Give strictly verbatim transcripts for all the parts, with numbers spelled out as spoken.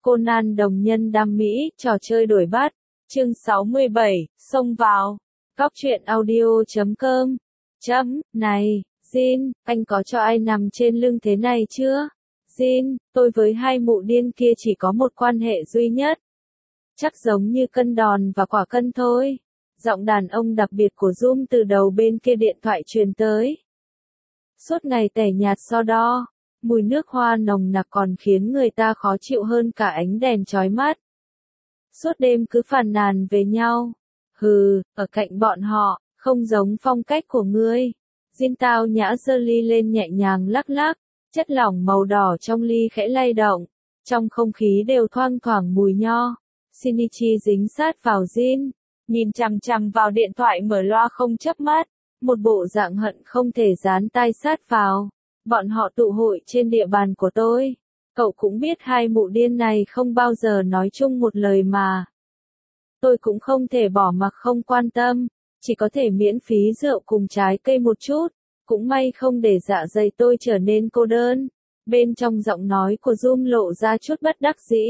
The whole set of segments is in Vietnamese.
Conan đồng nhân đam mỹ, trò chơi đổi bát. Chương sáu mươi bảy, xông vào. Góc truyện audio chấm com. Chấm, này, Jin, anh có cho ai nằm trên lưng thế này chưa? Jin, tôi với hai mụ điên kia chỉ có một quan hệ duy nhất. Chắc giống như cân đòn và quả cân thôi. Giọng đàn ông đặc biệt của Zoom từ đầu bên kia điện thoại truyền tới. Suốt ngày tẻ nhạt so đo, mùi nước hoa nồng nặc còn khiến người ta khó chịu hơn cả ánh đèn chói mắt. Suốt đêm cứ phàn nàn về nhau. Hừ, ở cạnh bọn họ, không giống phong cách của ngươi. Jin tao nhã giơ ly lên nhẹ nhàng lắc lắc, chất lỏng màu đỏ trong ly khẽ lay động. Trong không khí đều thoang thoảng mùi nho. Shinichi dính sát vào Jin, nhìn chằm chằm vào điện thoại mở loa không chớp mắt, một bộ dạng hận không thể dán tai sát vào. Bọn họ tụ hội trên địa bàn của tôi. Cậu cũng biết hai mụ điên này không bao giờ nói chung một lời mà. Tôi cũng không thể bỏ mặc không quan tâm, chỉ có thể miễn phí rượu cùng trái cây một chút. Cũng may không để dạ dày tôi trở nên cô đơn. Bên trong giọng nói của Zoom lộ ra chút bất đắc dĩ.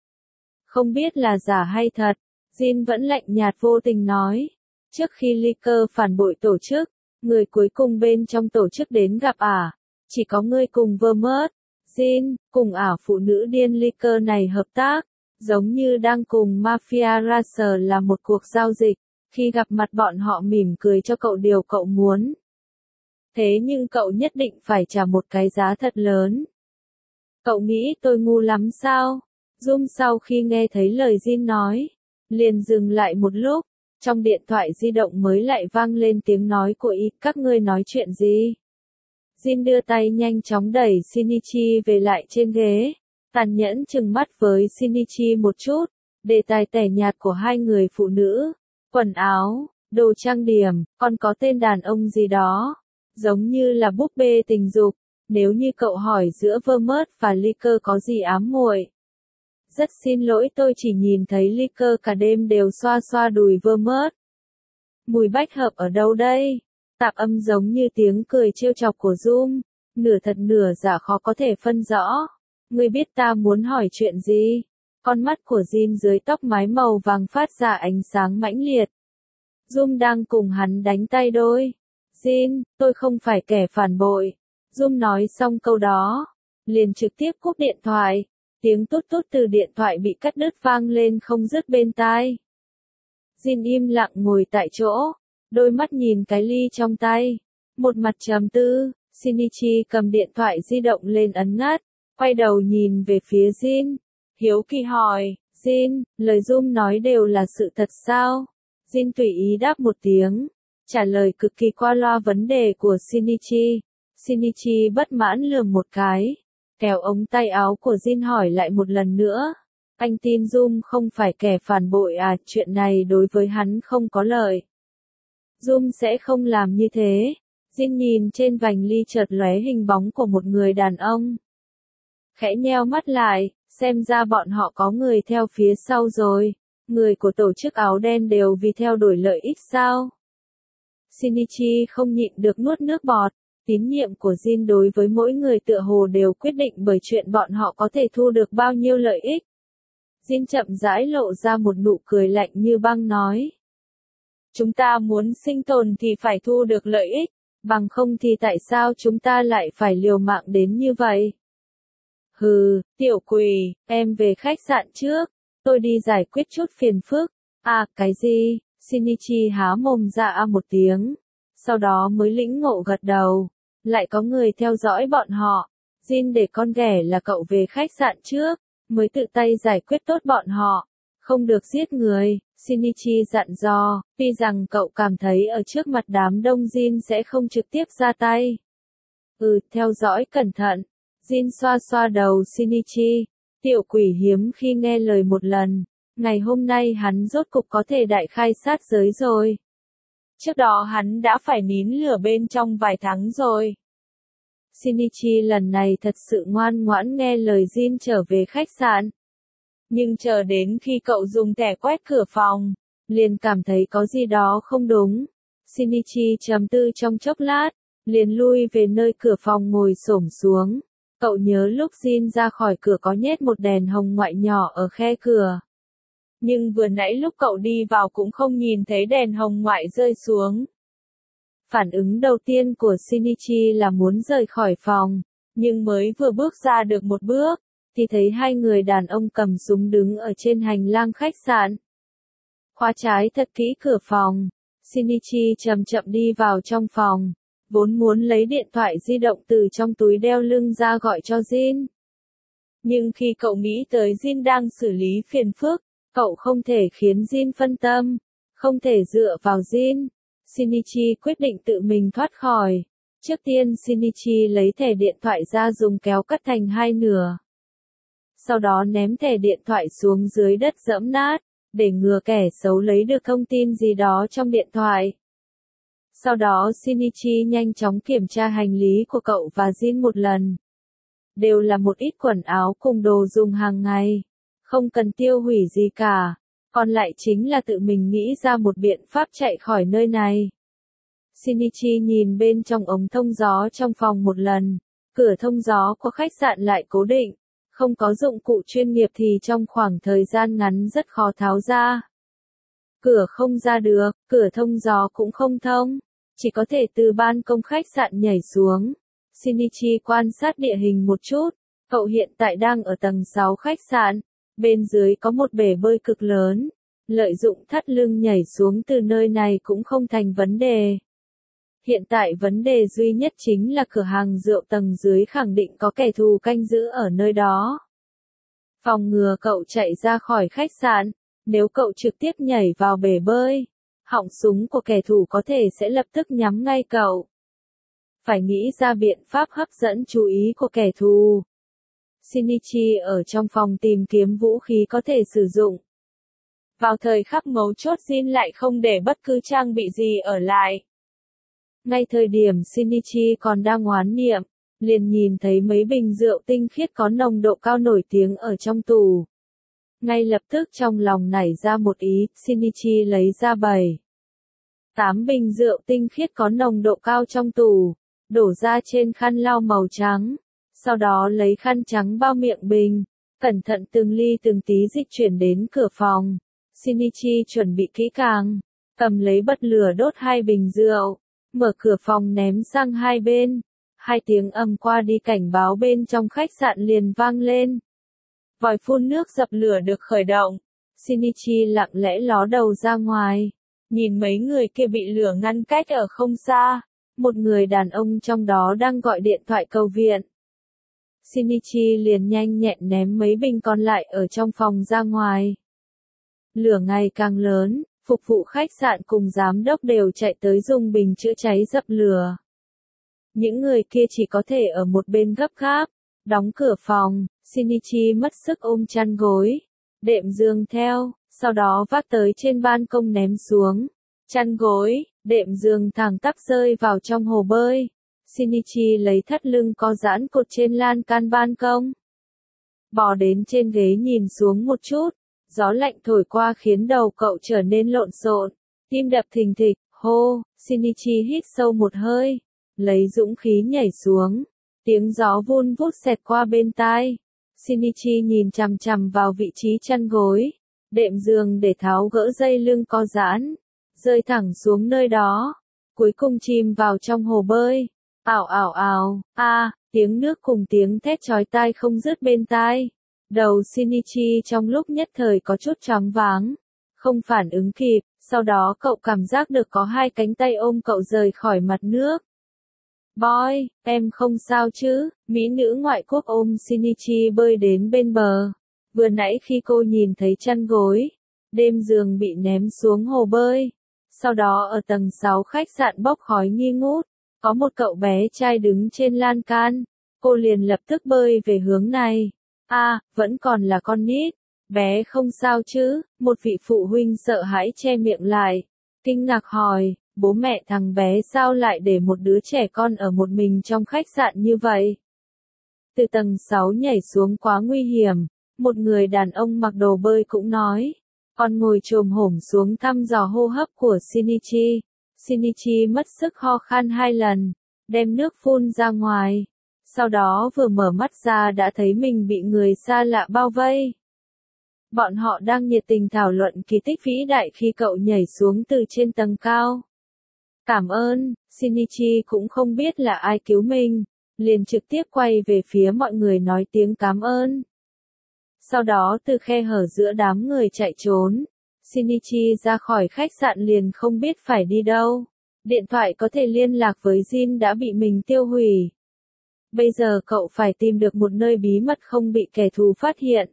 Không biết là giả hay thật, Jin vẫn lạnh nhạt vô tình nói. Trước khi Licker phản bội tổ chức, người cuối cùng bên trong tổ chức đến gặp ả. Chỉ có ngươi cùng Vermouth, Jin, cùng ả phụ nữ điên Licker này hợp tác, giống như đang cùng Mafia Racer là một cuộc giao dịch, khi gặp mặt bọn họ mỉm cười cho cậu điều cậu muốn. Thế nhưng cậu nhất định phải trả một cái giá thật lớn. Cậu nghĩ tôi ngu lắm sao? Zoom sau khi nghe thấy lời Jin nói, liền dừng lại một lúc, trong điện thoại di động mới lại vang lên tiếng nói của y, các ngươi nói chuyện gì? Jin đưa tay nhanh chóng đẩy Shinichi về lại trên ghế, tàn nhẫn trừng mắt với Shinichi một chút, đề tài tẻ nhạt của hai người phụ nữ, quần áo, đồ trang điểm, còn có tên đàn ông gì đó, giống như là búp bê tình dục, nếu như cậu hỏi giữa Vermouth và Licker có gì ám muội. Rất xin lỗi tôi chỉ nhìn thấy Licker cả đêm đều xoa xoa đùi Vermouth. Mùi bách hợp ở đâu đây? Tạp âm giống như tiếng cười trêu chọc của Zoom, nửa thật nửa giả khó có thể phân rõ. Ngươi biết ta muốn hỏi chuyện gì? Con mắt của Jin dưới tóc mái màu vàng phát ra ánh sáng mãnh liệt. Zoom đang cùng hắn đánh tay đôi. Jin, tôi không phải kẻ phản bội. Zoom nói xong câu đó, liền trực tiếp cúp điện thoại. Tiếng tút tút từ điện thoại bị cắt đứt vang lên không dứt bên tai. Jin im lặng ngồi tại chỗ, đôi mắt nhìn cái ly trong tay, một mặt trầm tư. Shinichi cầm điện thoại di động lên ấn ngắt, quay đầu nhìn về phía Jin, hiếu kỳ hỏi, Jin, lời Zoom nói đều là sự thật sao? Jin tùy ý đáp một tiếng, trả lời cực kỳ qua loa vấn đề của Shinichi. Shinichi bất mãn lườm một cái, kéo ống tay áo của Jin hỏi lại một lần nữa. Anh tin Zoom không phải kẻ phản bội à, chuyện này đối với hắn không có lợi. Zoom sẽ không làm như thế. Jin nhìn trên vành ly chợt lóe hình bóng của một người đàn ông. Khẽ nheo mắt lại, xem ra bọn họ có người theo phía sau rồi. Người của tổ chức áo đen đều vì theo đuổi lợi ích sao? Shinichi không nhịn được nuốt nước bọt. Tín nhiệm của Jin đối với mỗi người tựa hồ đều quyết định bởi chuyện bọn họ có thể thu được bao nhiêu lợi ích. Jin chậm rãi lộ ra một nụ cười lạnh như băng nói. Chúng ta muốn sinh tồn thì phải thu được lợi ích, bằng không thì tại sao chúng ta lại phải liều mạng đến như vậy? Hừ, tiểu quỷ, em về khách sạn trước, tôi đi giải quyết chút phiền phức. À, cái gì? Shinichi há mồm ra a một tiếng, sau đó mới lĩnh ngộ gật đầu. Lại có người theo dõi bọn họ. Jin để con ghẻ là cậu về khách sạn trước, mới tự tay giải quyết tốt bọn họ. Không được giết người, Shinichi dặn dò, tuy rằng cậu cảm thấy ở trước mặt đám đông Jin sẽ không trực tiếp ra tay. Ừ, theo dõi cẩn thận. Jin xoa xoa đầu Shinichi, tiểu quỷ hiếm khi nghe lời một lần. Ngày hôm nay hắn rốt cục có thể đại khai sát giới rồi. Trước đó hắn đã phải nín lửa bên trong vài tháng rồi. Shinichi lần này thật sự ngoan ngoãn nghe lời Jin trở về khách sạn. Nhưng chờ đến khi cậu dùng thẻ quét cửa phòng, liền cảm thấy có gì đó không đúng. Shinichi trầm tư trong chốc lát, liền lui về nơi cửa phòng ngồi xổm xuống. Cậu nhớ lúc Jin ra khỏi cửa có nhét một đèn hồng ngoại nhỏ ở khe cửa. Nhưng vừa nãy lúc cậu đi vào cũng không nhìn thấy đèn hồng ngoại rơi xuống. Phản ứng đầu tiên của Shinichi là muốn rời khỏi phòng, nhưng mới vừa bước ra được một bước, thì thấy hai người đàn ông cầm súng đứng ở trên hành lang khách sạn. Khóa trái thật kỹ cửa phòng, Shinichi chậm chậm đi vào trong phòng, vốn muốn lấy điện thoại di động từ trong túi đeo lưng ra gọi cho Jin. Nhưng khi cậu nghĩ tới Jin đang xử lý phiền phức, cậu không thể khiến Jin phân tâm, không thể dựa vào Jin. Shinichi quyết định tự mình thoát khỏi. Trước tiên Shinichi lấy thẻ điện thoại ra dùng kéo cắt thành hai nửa. Sau đó ném thẻ điện thoại xuống dưới đất dẫm nát, để ngừa kẻ xấu lấy được thông tin gì đó trong điện thoại. Sau đó Shinichi nhanh chóng kiểm tra hành lý của cậu và Jin một lần. Đều là một ít quần áo cùng đồ dùng hàng ngày. Không cần tiêu hủy gì cả. Còn lại chính là tự mình nghĩ ra một biện pháp chạy khỏi nơi này. Shinichi nhìn bên trong ống thông gió trong phòng một lần. Cửa thông gió của khách sạn lại cố định. Không có dụng cụ chuyên nghiệp thì trong khoảng thời gian ngắn rất khó tháo ra. Cửa không ra được, cửa thông gió cũng không thông. Chỉ có thể từ ban công khách sạn nhảy xuống. Shinichi quan sát địa hình một chút. Cậu hiện tại đang ở tầng sáu khách sạn. Bên dưới có một bể bơi cực lớn. Lợi dụng thắt lưng nhảy xuống từ nơi này cũng không thành vấn đề. Hiện tại vấn đề duy nhất chính là cửa hàng rượu tầng dưới khẳng định có kẻ thù canh giữ ở nơi đó. Phòng ngừa cậu chạy ra khỏi khách sạn, nếu cậu trực tiếp nhảy vào bể bơi, họng súng của kẻ thù có thể sẽ lập tức nhắm ngay cậu. Phải nghĩ ra biện pháp hấp dẫn chú ý của kẻ thù. Shinichi ở trong phòng tìm kiếm vũ khí có thể sử dụng. Vào thời khắc mấu chốt Jin lại không để bất cứ trang bị gì ở lại. Ngay thời điểm Shinichi còn đang oán niệm, liền nhìn thấy mấy bình rượu tinh khiết có nồng độ cao nổi tiếng ở trong tủ. Ngay lập tức trong lòng nảy ra một ý, Shinichi lấy ra bảy, tám bình rượu tinh khiết có nồng độ cao trong tủ, đổ ra trên khăn lau màu trắng. Sau đó lấy khăn trắng bao miệng bình, cẩn thận từng ly từng tí dịch chuyển đến cửa phòng. Shinichi chuẩn bị kỹ càng, cầm lấy bật lửa đốt hai bình rượu, mở cửa phòng ném sang hai bên. Hai tiếng ầm qua đi cảnh báo bên trong khách sạn liền vang lên. Vòi phun nước dập lửa được khởi động. Shinichi lặng lẽ ló đầu ra ngoài, nhìn mấy người kia bị lửa ngăn cách ở không xa. Một người đàn ông trong đó đang gọi điện thoại cầu viện. Shinichi liền nhanh nhẹn ném mấy bình còn lại ở trong phòng ra ngoài. Lửa ngày càng lớn, phục vụ khách sạn cùng giám đốc đều chạy tới dùng bình chữa cháy dập lửa. Những người kia chỉ có thể ở một bên gấp gáp, đóng cửa phòng. Shinichi mất sức ôm chăn gối, đệm giường theo, sau đó vác tới trên ban công ném xuống. Chăn gối, đệm giường thẳng tắp rơi vào trong hồ bơi. Shinichi lấy thắt lưng có giãn cột trên lan can ban công. Bò đến trên ghế nhìn xuống một chút. Gió lạnh thổi qua khiến đầu cậu trở nên lộn xộn. Tim đập thình thịch, hô, Shinichi hít sâu một hơi. Lấy dũng khí nhảy xuống. Tiếng gió vun vút xẹt qua bên tai. Shinichi nhìn chằm chằm vào vị trí chăn gối. Đệm giường để tháo gỡ dây lưng có giãn. Rơi thẳng xuống nơi đó. Cuối cùng chìm vào trong hồ bơi. Ảo ảo ảo, a, tiếng nước cùng tiếng thét chói tai không dứt bên tai. Đầu Shinichi trong lúc nhất thời có chút choáng váng. Không phản ứng kịp, sau đó cậu cảm giác được có hai cánh tay ôm cậu rời khỏi mặt nước. Boy, em không sao chứ? Mỹ nữ ngoại quốc ôm Shinichi bơi đến bên bờ. Vừa nãy khi cô nhìn thấy chăn gối, đêm giường bị ném xuống hồ bơi. Sau đó ở tầng sáu khách sạn bốc khói nghi ngút, có một cậu bé trai đứng trên lan can. Cô liền lập tức bơi về hướng này. A, à, vẫn còn là con nít. Bé không sao chứ? Một vị phụ huynh sợ hãi che miệng lại. Kinh ngạc hỏi, bố mẹ thằng bé sao lại để một đứa trẻ con ở một mình trong khách sạn như vậy? Từ tầng sáu nhảy xuống quá nguy hiểm. Một người đàn ông mặc đồ bơi cũng nói. Con ngồi chồm hổm xuống thăm dò hô hấp của Shinichi. Shinichi mất sức ho khan hai lần, đem nước phun ra ngoài. Sau đó vừa mở mắt ra đã thấy mình bị người xa lạ bao vây. Bọn họ đang nhiệt tình thảo luận kỳ tích vĩ đại khi cậu nhảy xuống từ trên tầng cao. Cảm ơn, Shinichi cũng không biết là ai cứu mình, liền trực tiếp quay về phía mọi người nói tiếng cảm ơn. Sau đó từ khe hở giữa đám người chạy trốn, Shinichi ra khỏi khách sạn liền không biết phải đi đâu. Điện thoại có thể liên lạc với Jin đã bị mình tiêu hủy. Bây giờ cậu phải tìm được một nơi bí mật không bị kẻ thù phát hiện.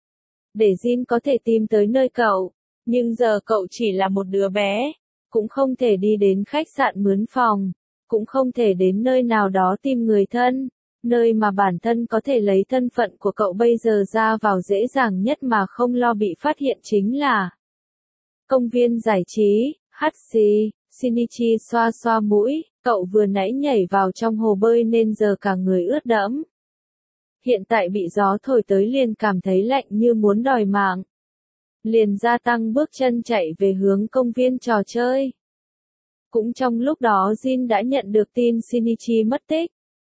Để Jin có thể tìm tới nơi cậu, nhưng giờ cậu chỉ là một đứa bé, cũng không thể đi đến khách sạn mướn phòng, cũng không thể đến nơi nào đó tìm người thân, nơi mà bản thân có thể lấy thân phận của cậu bây giờ ra vào dễ dàng nhất mà không lo bị phát hiện chính là công viên giải trí, hát xì, Shinichi xoa xoa mũi, cậu vừa nãy nhảy vào trong hồ bơi nên giờ cả người ướt đẫm. Hiện tại bị gió thổi tới liền cảm thấy lạnh như muốn đòi mạng. Liền gia tăng bước chân chạy về hướng công viên trò chơi. Cũng trong lúc đó Jin đã nhận được tin Shinichi mất tích.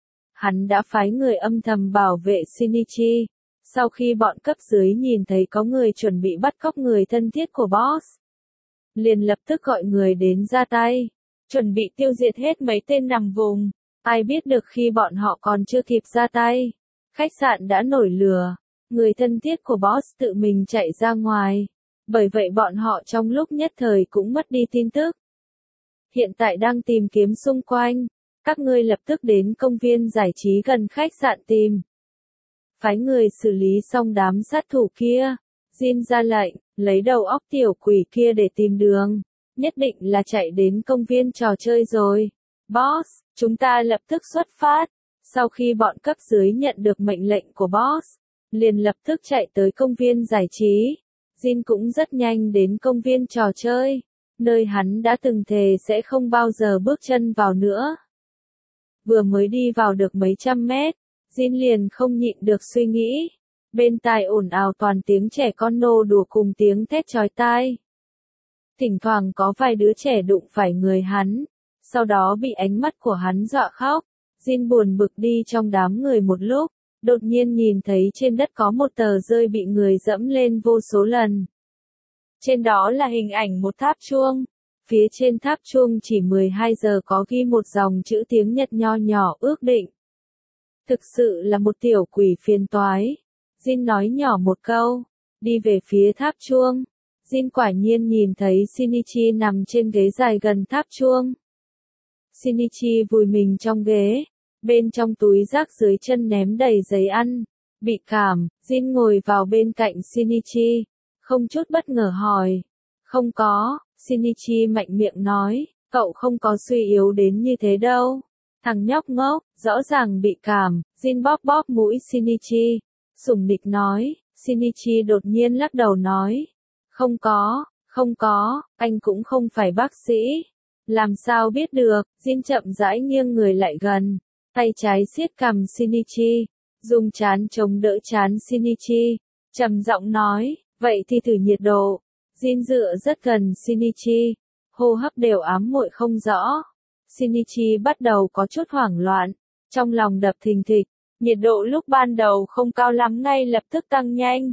Hắn đã phái người âm thầm bảo vệ Shinichi. Sau khi bọn cấp dưới nhìn thấy có người chuẩn bị bắt cóc người thân thiết của boss, liền lập tức gọi người đến ra tay, chuẩn bị tiêu diệt hết mấy tên nằm vùng. Ai biết được khi bọn họ còn chưa kịp ra tay, khách sạn đã nổi lửa, người thân thiết của boss tự mình chạy ra ngoài, bởi vậy bọn họ trong lúc nhất thời cũng mất đi tin tức. Hiện tại đang tìm kiếm xung quanh, các ngươi lập tức đến công viên giải trí gần khách sạn tìm. Phái người xử lý xong đám sát thủ kia, Jin ra lệnh, lấy đầu óc tiểu quỷ kia để tìm đường, nhất định là chạy đến công viên trò chơi rồi. Boss, chúng ta lập tức xuất phát. Sau khi bọn cấp dưới nhận được mệnh lệnh của boss, liền lập tức chạy tới công viên giải trí. Jin cũng rất nhanh đến công viên trò chơi, nơi hắn đã từng thề sẽ không bao giờ bước chân vào nữa. Vừa mới đi vào được mấy trăm mét, Jin liền không nhịn được suy nghĩ. Bên tai ồn ào toàn tiếng trẻ con nô đùa cùng tiếng thét chói tai. Thỉnh thoảng có vài đứa trẻ đụng phải người hắn, sau đó bị ánh mắt của hắn dọa khóc. Jin buồn bực đi trong đám người một lúc, đột nhiên nhìn thấy trên đất có một tờ rơi bị người dẫm lên vô số lần. Trên đó là hình ảnh một tháp chuông. Phía trên tháp chuông chỉ mười hai giờ có ghi một dòng chữ tiếng Nhật nho nhỏ ước định. Thực sự là một tiểu quỷ phiền toái. Jin nói nhỏ một câu, đi về phía tháp chuông. Jin quả nhiên nhìn thấy Shinichi nằm trên ghế dài gần tháp chuông. Shinichi vùi mình trong ghế, bên trong túi rác dưới chân ném đầy giấy ăn. Bị cảm, Jin ngồi vào bên cạnh Shinichi, không chút bất ngờ hỏi. Không có, Shinichi mạnh miệng nói, cậu không có suy yếu đến như thế đâu. Thằng nhóc ngốc, rõ ràng bị cảm. Jin bóp bóp mũi Shinichi, sủng nịch nói. Shinichi đột nhiên lắc đầu nói, không có, không có, anh cũng không phải bác sĩ. Làm sao biết được? Jin chậm rãi nghiêng người lại gần, tay trái siết cằm Shinichi, dùng trán chống đỡ trán Shinichi, trầm giọng nói, vậy thì thử nhiệt độ. Jin dựa rất gần Shinichi, hô hấp đều ám muội không rõ. Shinichi bắt đầu có chút hoảng loạn, trong lòng đập thình thịch, nhiệt độ lúc ban đầu không cao lắm ngay lập tức tăng nhanh.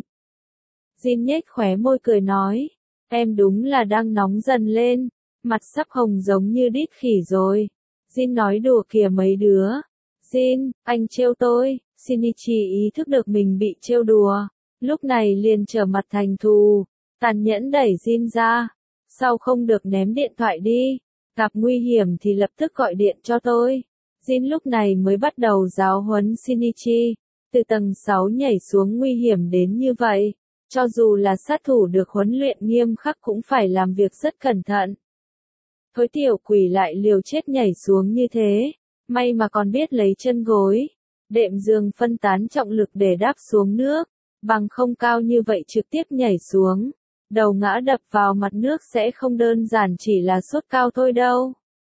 Jin nhếch khóe môi cười nói, em đúng là đang nóng dần lên, mặt sắp hồng giống như đít khỉ rồi. Jin nói đùa kìa mấy đứa. Jin, anh trêu tôi. Shinichi ý thức được mình bị trêu đùa, lúc này liền trở mặt thành thù, tàn nhẫn đẩy Jin ra. Sao không được ném điện thoại đi, gặp nguy hiểm thì lập tức gọi điện cho tôi. Jin lúc này mới bắt đầu giáo huấn Shinichi, từ tầng sáu nhảy xuống nguy hiểm đến như vậy, cho dù là sát thủ được huấn luyện nghiêm khắc cũng phải làm việc rất cẩn thận. Thối tiểu quỷ lại liều chết nhảy xuống như thế, may mà còn biết lấy chân gối, đệm giường phân tán trọng lực để đáp xuống nước, bằng không cao như vậy trực tiếp nhảy xuống, đầu ngã đập vào mặt nước sẽ không đơn giản chỉ là sốt cao thôi đâu.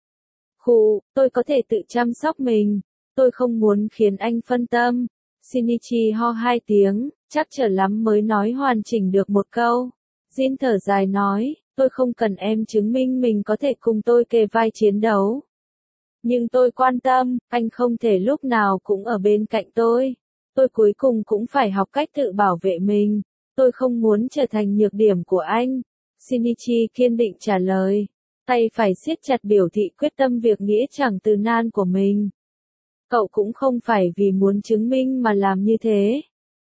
Khụ, tôi có thể tự chăm sóc mình, tôi không muốn khiến anh phân tâm. Shinichi ho hai tiếng, chắc chờ lắm mới nói hoàn chỉnh được một câu. Jin thở dài nói, tôi không cần em chứng minh mình có thể cùng tôi kề vai chiến đấu. Nhưng tôi quan tâm, anh không thể lúc nào cũng ở bên cạnh tôi. Tôi cuối cùng cũng phải học cách tự bảo vệ mình. Tôi không muốn trở thành nhược điểm của anh. Shinichi kiên định trả lời. Tay phải siết chặt biểu thị quyết tâm việc nghĩa chẳng từ nan của mình. Cậu cũng không phải vì muốn chứng minh mà làm như thế.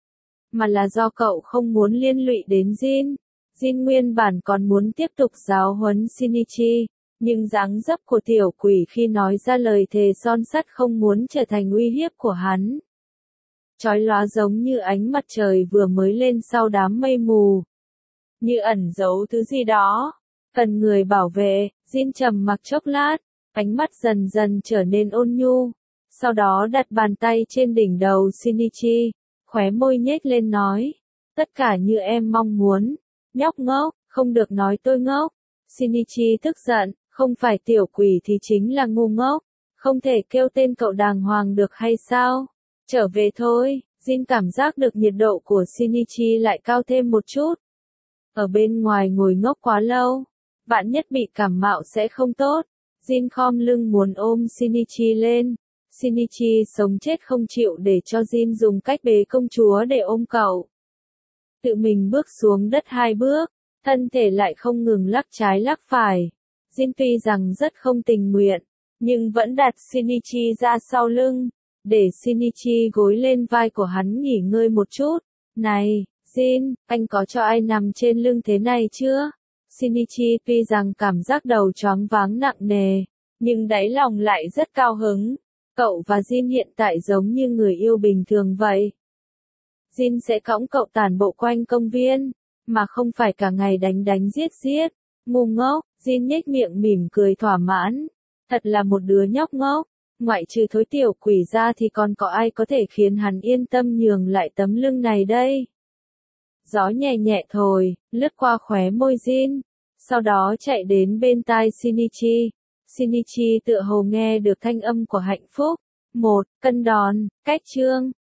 Mà là do cậu không muốn liên lụy đến Jin. Jin nguyên bản còn muốn tiếp tục giáo huấn Shinichi. Nhưng dáng dấp của tiểu quỷ khi nói ra lời thề son sắt không muốn trở thành uy hiếp của hắn. Chói lóa giống như ánh mặt trời vừa mới lên sau đám mây mù. Như ẩn giấu thứ gì đó. Cần người bảo vệ, Jin trầm mặc chốc lát, ánh mắt dần dần trở nên ôn nhu. Sau đó đặt bàn tay trên đỉnh đầu Shinichi, khóe môi nhếch lên nói. Tất cả như em mong muốn. Nhóc ngốc, không được nói tôi ngốc. Shinichi tức giận, không phải tiểu quỷ thì chính là ngu ngốc. Không thể kêu tên cậu đàng hoàng được hay sao? Trở về thôi. Jin cảm giác được nhiệt độ của Shinichi lại cao thêm một chút. Ở bên ngoài ngồi ngốc quá lâu, vạn nhất bị cảm mạo sẽ không tốt. Jin khom lưng muốn ôm Shinichi lên. Shinichi sống chết không chịu để cho Jin dùng cách bế công chúa để ôm cậu. Tự mình bước xuống đất hai bước, thân thể lại không ngừng lắc trái lắc phải. Jin tuy rằng rất không tình nguyện, nhưng vẫn đặt Shinichi ra sau lưng, để Shinichi gối lên vai của hắn nghỉ ngơi một chút. Này, Jin, anh có cho ai nằm trên lưng thế này chưa? Shinichi tuy rằng cảm giác đầu choáng váng nặng nề, nhưng đáy lòng lại rất cao hứng. Cậu và Jin hiện tại giống như người yêu bình thường vậy. Jin sẽ cõng cậu tản bộ quanh công viên, mà không phải cả ngày đánh đánh giết giết. Ngu ngốc, Jin nhếch miệng mỉm cười thỏa mãn. Thật là một đứa nhóc ngốc. Ngoại trừ thối tiểu quỷ ra thì còn có ai có thể khiến hắn yên tâm nhường lại tấm lưng này đây? Gió nhẹ nhẹ thổi, lướt qua khóe môi Jin, sau đó chạy đến bên tai Shinichi. Shinichi tựa hồ nghe được thanh âm của hạnh phúc. Một, cân đòn, cách chương.